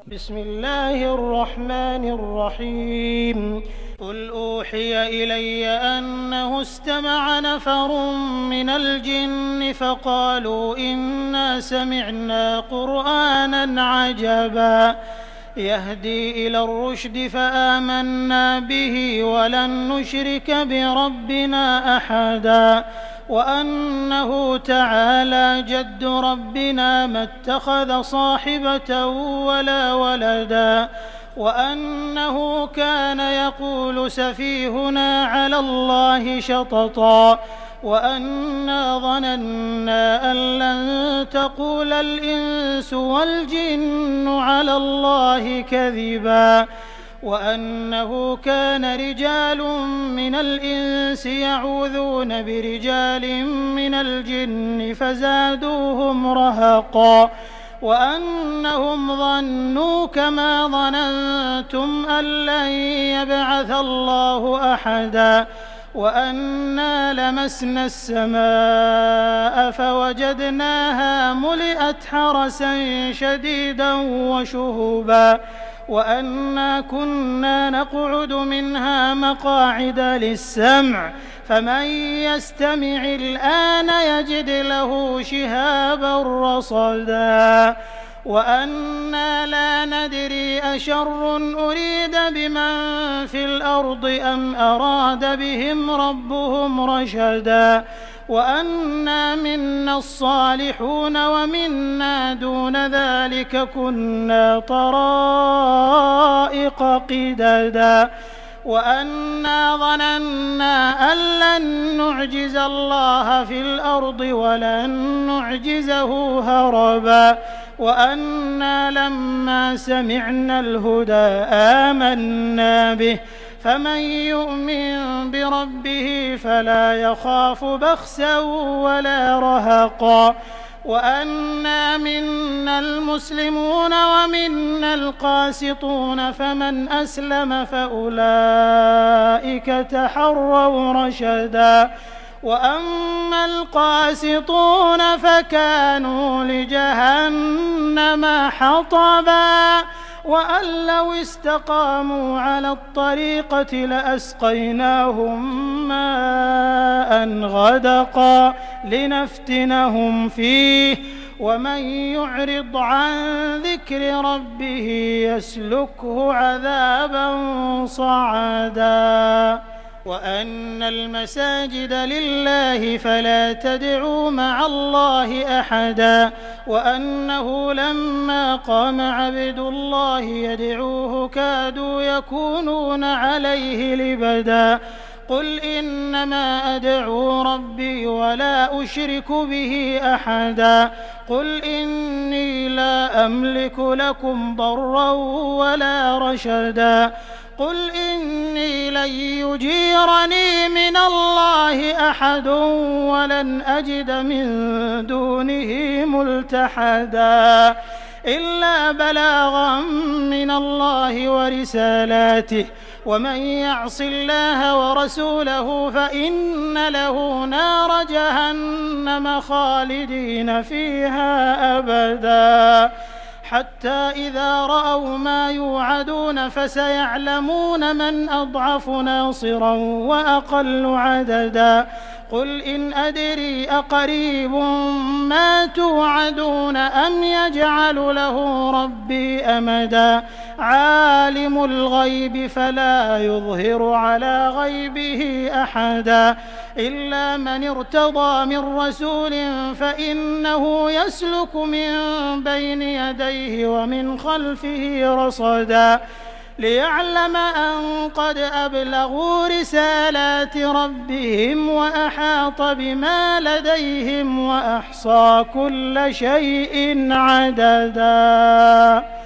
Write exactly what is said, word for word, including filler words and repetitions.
بسم الله الرحمن الرحيم قل أوحي إلي أنه استمع نفر من الجن فقالوا إنا سمعنا قرآنا عجبا يهدي إلى الرشد فآمنا به ولن نشرك بربنا أحدا وأنه تعالى جد ربنا ما اتخذ صاحبة ولا ولدا وأنه كان يقول سفيهنا على الله شططا وأنا ظننا أن لن تقول الإنس والجن على الله كذبا وأنه كان رجال من الإنس يعوذون برجال من الجن فزادوهم رهقا وأنهم ظنوا كما ظننتم أن لن يبعث الله أحدا وأنا لمسنا السماء فوجدناها ملئت حرسا شديدا وشهبا وأنا كنا نقعد منها مقاعد للسمع فمن يستمع الآن يجد له شهابا رصدا وأنا لا ندري أشر أريد بمن في الأرض أم أراد بهم ربهم رشدا وأنا منا الصالحون ومنا دون ذلك كنا طرائق قددا وأنا ظننا أن لن نعجز الله في الأرض ولن نعجزه هربا وأنا لما سمعنا الهدى آمنا به فمن يؤمن بربه فلا يخاف بخسا ولا رهقا وأنا منا المسلمون ومنا القاسطون فمن أسلم فأولئك تحروا رشدا وأما القاسطون فكانوا لجهنم حطبا وأن لو استقاموا على الطريقة لأسقيناهم ماء غدقا لنفتنهم فيه ومن يعرض عن ذكر ربه يسلكه عذابا صعدا وأن المساجد لله فلا تدعوا مع الله أحدا وأنه لما قام عبد الله يدعوه كادوا يكونون عليه لبدا قل إنما أدعو ربي ولا أشرك به أحدا قل إني لا أملك لكم ضرا ولا رشدا قل إني لن يجيرني من الله أحد ولن أجد من دونه ملتحدا إلا بلاغا من الله ورسالاته ومن يعص الله ورسوله فإن له نار جهنم خالدين فيها أبدا حتى إذا رأوا ما يوعدون فسيعلمون من أضعف ناصرا وأقل عددا قل إن أدري أقريب ما توعدون أم يجعل له ربي أمدا عالم الغيب فلا يظهر على غيبه أحدا إلا من ارتضى من رسول فإنه يسلك من بين يديه ومن خلفه رصدا ليعلم أن قد أبلغوا رسالات ربهم وأحاط بما لديهم وأحصى كل شيء عددا.